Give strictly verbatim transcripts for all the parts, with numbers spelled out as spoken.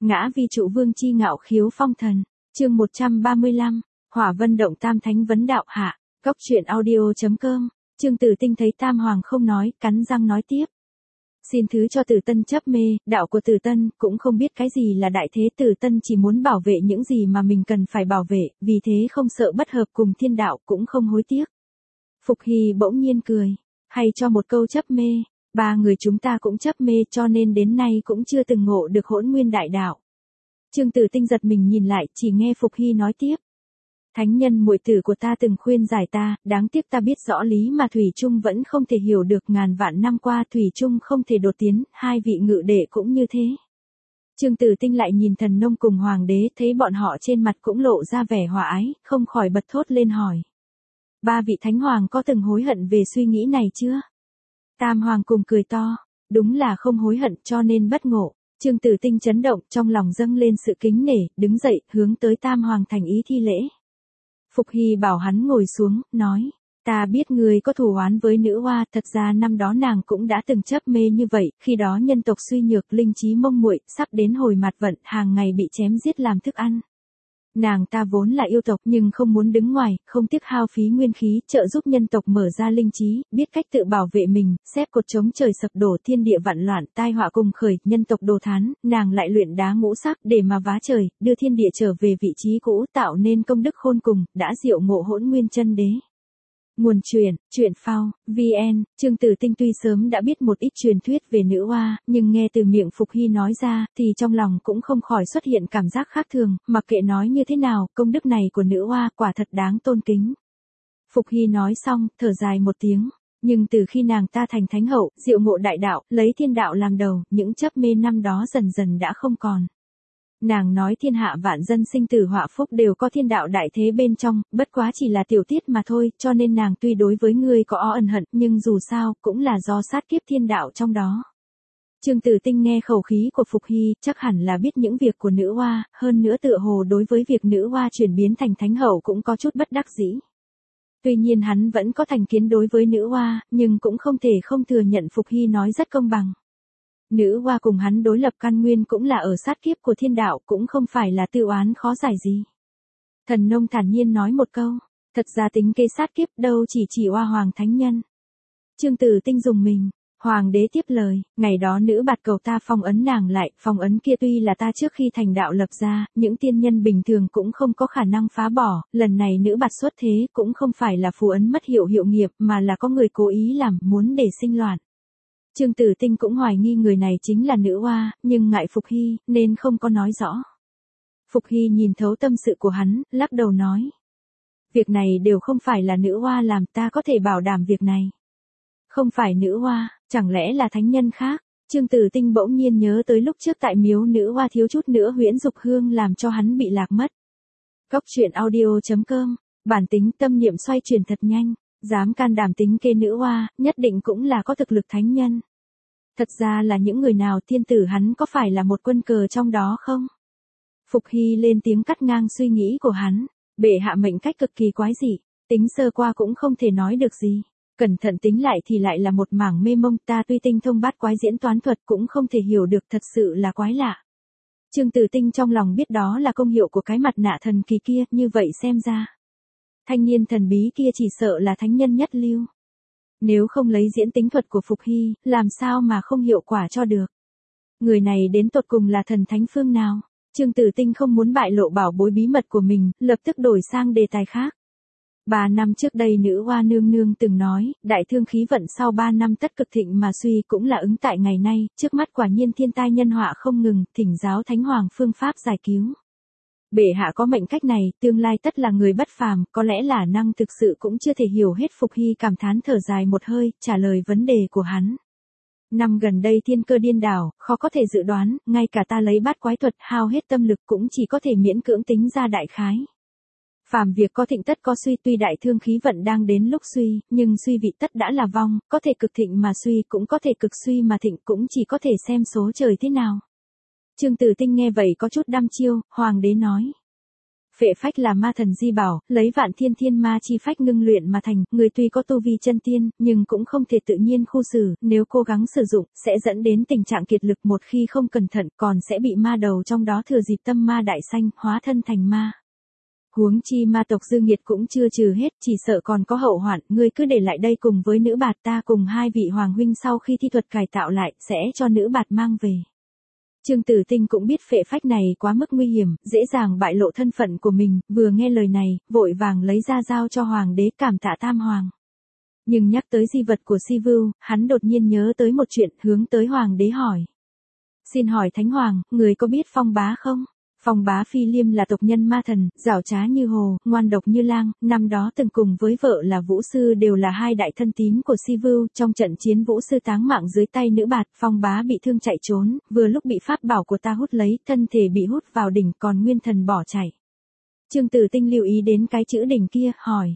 Ngã vi trụ vương chi ngạo khiếu phong thần. Chương một trăm ba mươi lăm, Hỏa Vân động tam thánh vấn đạo hạ. Góc truyện audio.com. Trương Tử Tinh thấy Tam Hoàng không nói, cắn răng nói tiếp. Xin thứ cho Tử Tân chấp mê, đạo của Tử Tân cũng không biết cái gì là đại thế, Tử Tân chỉ muốn bảo vệ những gì mà mình cần phải bảo vệ, vì thế không sợ bất hợp cùng thiên đạo, cũng không hối tiếc. Phục Hy bỗng nhiên cười, hay cho một câu chấp mê, ba người chúng ta cũng chấp mê cho nên đến nay cũng chưa từng ngộ được hỗn nguyên đại đạo. Trương Tử Tinh giật mình nhìn lại, chỉ nghe Phục Hy nói tiếp. Thánh nhân muội tử của ta từng khuyên giải ta, đáng tiếc ta biết rõ lý mà Thủy Trung vẫn không thể hiểu được, ngàn vạn năm qua Thủy Trung không thể đột tiến, hai vị ngự đệ cũng như thế. Trương Tử Tinh lại nhìn Thần Nông cùng Hoàng đế, thấy bọn họ trên mặt cũng lộ ra vẻ hòa ái, không khỏi bật thốt lên hỏi. Ba vị Thánh Hoàng có từng hối hận về suy nghĩ này chưa? Tam Hoàng cùng cười to, đúng là không hối hận cho nên bất ngộ. Trương Tử Tinh chấn động, trong lòng dâng lên sự kính nể, đứng dậy, hướng tới Tam Hoàng thành ý thi lễ. Phục Hy bảo hắn ngồi xuống, nói, ta biết người có thù oán với nữ hoa, thật ra năm đó nàng cũng đã từng chấp mê như vậy, khi đó nhân tộc suy nhược, linh trí mông muội, sắp đến hồi mặt vận, hàng ngày bị chém giết làm thức ăn. Nàng ta vốn là yêu tộc nhưng không muốn đứng ngoài, không tiếc hao phí nguyên khí, trợ giúp nhân tộc mở ra linh trí, biết cách tự bảo vệ mình, xếp cột chống trời sập đổ, thiên địa vạn loạn, tai họa cùng khởi, nhân tộc đồ thán, nàng lại luyện đá ngũ sắc để mà vá trời, đưa thiên địa trở về vị trí cũ, tạo nên công đức khôn cùng, đã diệu ngộ hỗn nguyên chân đế. Nguồn truyện, truyện phao, vn. Trương Tử Tinh tuy sớm đã biết một ít truyền thuyết về nữ hoa, nhưng nghe từ miệng Phục Hy nói ra, thì trong lòng cũng không khỏi xuất hiện cảm giác khác thường, mặc kệ nói như thế nào, công đức này của nữ hoa quả thật đáng tôn kính. Phục Hy nói xong, thở dài một tiếng, nhưng từ khi nàng ta thành thánh hậu, diệu ngộ đại đạo, lấy thiên đạo làm đầu, những chấp mê năm đó dần dần đã không còn. Nàng nói thiên hạ vạn dân sinh tử họa phúc đều có thiên đạo đại thế bên trong, bất quá chỉ là tiểu tiết mà thôi, cho nên nàng tuy đối với ngươi có ó ẩn hận, nhưng dù sao, cũng là do sát kiếp thiên đạo trong đó. Trương Tử Tinh nghe khẩu khí của Phục Hy, chắc hẳn là biết những việc của nữ hoa, hơn nữa tựa hồ đối với việc nữ hoa chuyển biến thành thánh hậu cũng có chút bất đắc dĩ. Tuy nhiên hắn vẫn có thành kiến đối với nữ hoa, nhưng cũng không thể không thừa nhận Phục Hy nói rất công bằng. Nữ hoa cùng hắn đối lập căn nguyên cũng là ở sát kiếp của thiên đạo, cũng không phải là tư oán khó giải gì. Thần Nông thản nhiên nói một câu, thật ra tính kế sát kiếp đâu chỉ chỉ Hoa Hoàng thánh nhân. Trương Tử Tinh dùng mình, Hoàng đế tiếp lời, ngày đó nữ bạt cầu ta phong ấn nàng lại, phong ấn kia tuy là ta trước khi thành đạo lập ra, những tiên nhân bình thường cũng không có khả năng phá bỏ, lần này nữ bạt xuất thế cũng không phải là phù ấn mất hiệu hiệu nghiệp mà là có người cố ý làm, muốn để sinh loạn. Trương Tử Tinh cũng hoài nghi người này chính là nữ hoa, nhưng ngại Phục Hy, nên không có nói rõ. Phục Hy nhìn thấu tâm sự của hắn, lắc đầu nói. Việc này đều không phải là nữ hoa làm, ta có thể bảo đảm việc này. Không phải nữ hoa, chẳng lẽ là thánh nhân khác? Trương Tử Tinh bỗng nhiên nhớ tới lúc trước tại miếu nữ hoa thiếu chút nữa huyễn dục hương làm cho hắn bị lạc mất. Góc truyện audio.com, bản tính tâm niệm xoay chuyển thật nhanh. Dám can đảm tính kê nữ hoa, nhất định cũng là có thực lực thánh nhân. Thật ra là những người nào, thiên tử hắn có phải là một quân cờ trong đó không? Phục Hy lên tiếng cắt ngang suy nghĩ của hắn, bệ hạ mệnh cách cực kỳ quái dị, tính sơ qua cũng không thể nói được gì. Cẩn thận tính lại thì lại là một mảng mê mông, ta tuy tinh thông bát quái diễn toán thuật cũng không thể hiểu được, thật sự là quái lạ. Trương Tử Tinh trong lòng biết đó là công hiệu của cái mặt nạ thần kỳ kia, như vậy xem ra. Thanh niên thần bí kia chỉ sợ là thánh nhân nhất lưu. Nếu không lấy diễn tính thuật của Phục Hy, làm sao mà không hiệu quả cho được. Người này đến tột cùng là thần thánh phương nào? Trương Tử Tinh không muốn bại lộ bảo bối bí mật của mình, lập tức đổi sang đề tài khác. Ba năm trước đây nữ hoa nương nương từng nói, đại thương khí vận sau ba năm tất cực thịnh mà suy cũng là ứng tại ngày nay, trước mắt quả nhiên thiên tai nhân họa không ngừng, thỉnh giáo thánh hoàng phương pháp giải cứu. Bệ hạ có mệnh cách này, tương lai tất là người bất phàm, có lẽ là năng thực sự cũng chưa thể hiểu hết. Phục Hy cảm thán thở dài một hơi, trả lời vấn đề của hắn. Năm gần đây thiên cơ điên đảo, khó có thể dự đoán, ngay cả ta lấy bát quái thuật hao hết tâm lực cũng chỉ có thể miễn cưỡng tính ra đại khái. Phàm việc có thịnh tất có suy, tuy đại thương khí vận đang đến lúc suy, nhưng suy vị tất đã là vong, có thể cực thịnh mà suy, cũng có thể cực suy mà thịnh, cũng chỉ có thể xem số trời thế nào. Trương Tử Tinh nghe vậy có chút đăm chiêu, Hoàng đế nói. Phệ phách là ma thần di bảo, lấy vạn thiên thiên ma chi phách ngưng luyện mà thành, người tuy có tu vi chân tiên, nhưng cũng không thể tự nhiên khu xử, nếu cố gắng sử dụng, sẽ dẫn đến tình trạng kiệt lực, một khi không cẩn thận, còn sẽ bị ma đầu trong đó thừa dịp tâm ma đại sanh, hóa thân thành ma. Huống chi ma tộc dư nghiệt cũng chưa trừ hết, chỉ sợ còn có hậu hoạn, ngươi cứ để lại đây cùng với nữ bạt, ta cùng hai vị hoàng huynh sau khi thi thuật cải tạo lại, sẽ cho nữ bạt mang về. Trương Tử Tinh cũng biết phệ phách này quá mức nguy hiểm, dễ dàng bại lộ thân phận của mình, vừa nghe lời này, vội vàng lấy ra giao cho hoàng đế, cảm tạ Tam Hoàng. Nhưng nhắc tới di vật của Si Vưu, hắn đột nhiên nhớ tới một chuyện, hướng tới hoàng đế hỏi. Xin hỏi Thánh Hoàng, người có biết Phong Bá không? Phong Bá Phi Liêm là tộc nhân ma thần, giảo trá như hồ, ngoan độc như lang, năm đó từng cùng với vợ là Vũ Sư đều là hai đại thân tín của Si Vưu, trong trận chiến Vũ Sư táng mạng dưới tay nữ bạt, Phong Bá bị thương chạy trốn, vừa lúc bị pháp bảo của ta hút lấy, thân thể bị hút vào đỉnh, còn nguyên thần bỏ chạy. Trương Tử Tinh lưu ý đến cái chữ đỉnh kia, hỏi.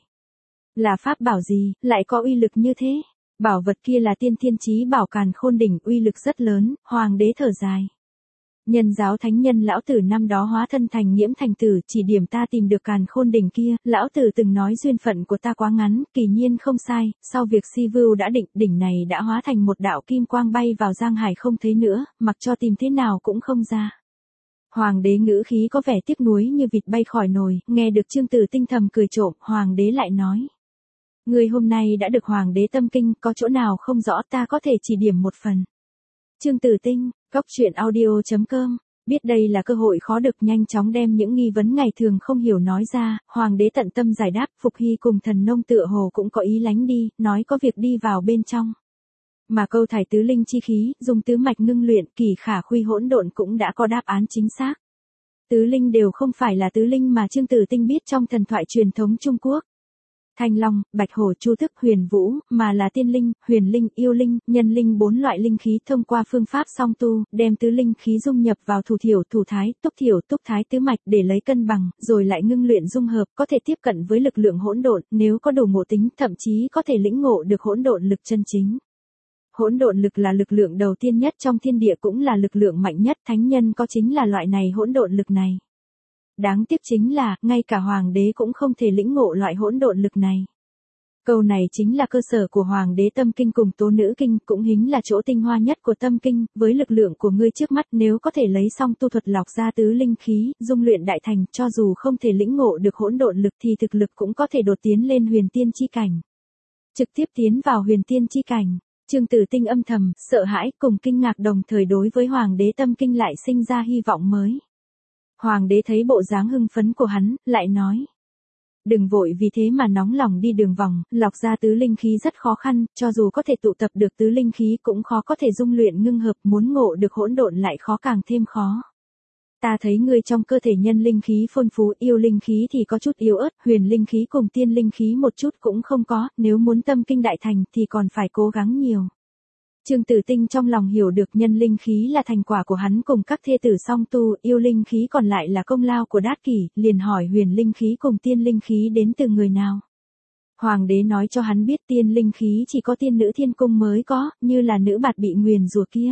Là pháp bảo gì, lại có uy lực như thế? Bảo vật kia là tiên thiên chí bảo Càn Khôn đỉnh, uy lực rất lớn, hoàng đế thở dài. Nhân giáo thánh nhân lão tử năm đó hóa thân thành Nghiễm Thành Tử, chỉ điểm ta tìm được Càn Khôn đỉnh kia, lão tử từng nói duyên phận của ta quá ngắn, kỳ nhiên không sai, sau việc Si Vưu đã định, đỉnh này đã hóa thành một đạo kim quang bay vào Giang Hải không thấy nữa, mặc cho tìm thế nào cũng không ra. Hoàng đế ngữ khí có vẻ tiếc nuối như vịt bay khỏi nồi, nghe được Trương Tử Tinh thầm cười trộm, hoàng đế lại nói. Người hôm nay đã được hoàng đế tâm kinh, có chỗ nào không rõ ta có thể chỉ điểm một phần. Trương Tử Tinh, Cóc Truyện Audio chấm com, biết đây là cơ hội khó được, nhanh chóng đem những nghi vấn ngày thường không hiểu nói ra, hoàng đế tận tâm giải đáp, Phục Hy cùng Thần Nông tựa hồ cũng có ý lánh đi, nói có việc đi vào bên trong. Mà câu thải tứ linh chi khí, dùng tứ mạch ngưng luyện, kỳ khả khuy hỗn độn cũng đã có đáp án chính xác. Tứ linh đều không phải là tứ linh mà Trương Tử Tinh biết trong thần thoại truyền thống Trung Quốc. Thanh Long, Bạch Hổ, Chu Tước, Huyền Vũ, mà là tiên linh, huyền linh, yêu linh, nhân linh bốn loại linh khí thông qua phương pháp song tu, đem tứ linh khí dung nhập vào thủ thiểu, thủ thái, túc thiểu, túc thái tứ mạch để lấy cân bằng, rồi lại ngưng luyện dung hợp, có thể tiếp cận với lực lượng hỗn độn, nếu có đủ ngộ tính, thậm chí có thể lĩnh ngộ được hỗn độn lực chân chính. Hỗn độn lực là lực lượng đầu tiên nhất trong thiên địa, cũng là lực lượng mạnh nhất, thánh nhân có chính là loại này hỗn độn lực này. Đáng tiếc chính là, ngay cả hoàng đế cũng không thể lĩnh ngộ loại hỗn độn lực này. Câu này chính là cơ sở của hoàng đế tâm kinh cùng tố nữ kinh, cũng hính là chỗ tinh hoa nhất của tâm kinh, với lực lượng của ngươi trước mắt, nếu có thể lấy xong tu thuật lọc ra tứ linh khí, dung luyện đại thành, cho dù không thể lĩnh ngộ được hỗn độn lực thì thực lực cũng có thể đột tiến lên huyền tiên chi cảnh. Trực tiếp tiến vào huyền tiên chi cảnh. Trương Tử Tinh âm thầm, sợ hãi, cùng kinh ngạc đồng thời đối với hoàng đế tâm kinh lại sinh ra hy vọng mới. Hoàng đế thấy bộ dáng hưng phấn của hắn, lại nói. Đừng vội vì thế mà nóng lòng đi đường vòng, lọc ra tứ linh khí rất khó khăn, cho dù có thể tụ tập được tứ linh khí cũng khó có thể dung luyện ngưng hợp, muốn ngộ được hỗn độn lại khó càng thêm khó. Ta thấy ngươi trong cơ thể nhân linh khí phong phú, yêu linh khí thì có chút yếu ớt, huyền linh khí cùng tiên linh khí một chút cũng không có, nếu muốn tâm kinh đại thành thì còn phải cố gắng nhiều. Trương Tử Tinh trong lòng hiểu được nhân linh khí là thành quả của hắn cùng các thê tử song tu, yêu linh khí còn lại là công lao của Đát Kỷ, liền hỏi huyền linh khí cùng tiên linh khí đến từ người nào. Hoàng đế nói cho hắn biết tiên linh khí chỉ có tiên nữ thiên cung mới có, như là nữ bạt bị nguyền rủa kia.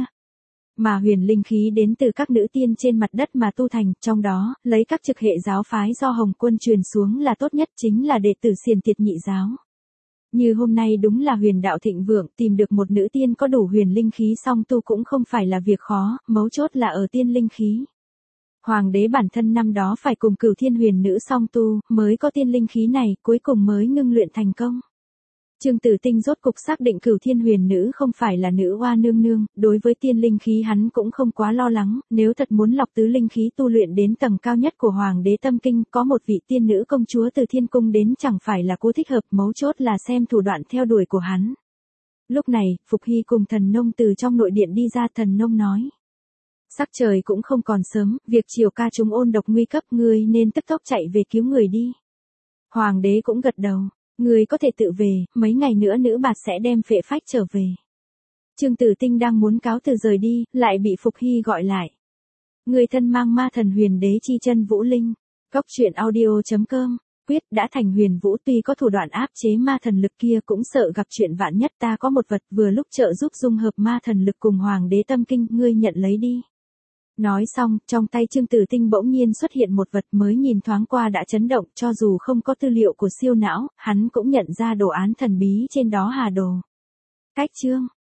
Mà huyền linh khí đến từ các nữ tiên trên mặt đất mà tu thành, trong đó, lấy các trực hệ giáo phái do Hồng Quân truyền xuống là tốt nhất, chính là đệ tử Xiển Tiệt nhị giáo. Như hôm nay đúng là huyền đạo thịnh vượng, tìm được một nữ tiên có đủ huyền linh khí song tu cũng không phải là việc khó, mấu chốt là ở tiên linh khí. Hoàng đế bản thân năm đó phải cùng Cửu Thiên huyền nữ song tu, mới có tiên linh khí này, cuối cùng mới ngưng luyện thành công. Trương Tử Tinh rốt cục xác định Cửu Thiên huyền nữ không phải là nữ oa nương nương, đối với tiên linh khí hắn cũng không quá lo lắng, nếu thật muốn lọc tứ linh khí tu luyện đến tầng cao nhất của Hoàng đế tâm kinh, có một vị tiên nữ công chúa từ thiên cung đến chẳng phải là cô thích hợp, mấu chốt là xem thủ đoạn theo đuổi của hắn. Lúc này, Phục Hy cùng Thần Nông từ trong nội điện đi ra, Thần Nông nói. Sắc trời cũng không còn sớm, việc triều ca chúng ôn độc nguy cấp, ngươi nên tức tốc chạy về cứu người đi. Hoàng đế cũng gật đầu. Người có thể tự về, mấy ngày nữa nữ bạt sẽ đem phệ phách trở về. Trương Tử Tinh đang muốn cáo từ rời đi, lại bị Phục Hy gọi lại. Người thân mang ma thần huyền đế chi chân vũ linh. Cóc Truyện Audio chấm com. Quyết đã thành huyền vũ, tuy có thủ đoạn áp chế ma thần lực kia cũng sợ gặp chuyện vạn nhất, ta có một vật vừa lúc trợ giúp dung hợp ma thần lực cùng hoàng đế tâm kinh, ngươi nhận lấy đi. Nói xong, trong tay Trương Tử Tinh bỗng nhiên xuất hiện một vật mới nhìn thoáng qua đã chấn động, cho dù không có tư liệu của siêu não, hắn cũng nhận ra đồ án thần bí trên đó hà đồ. Cách chương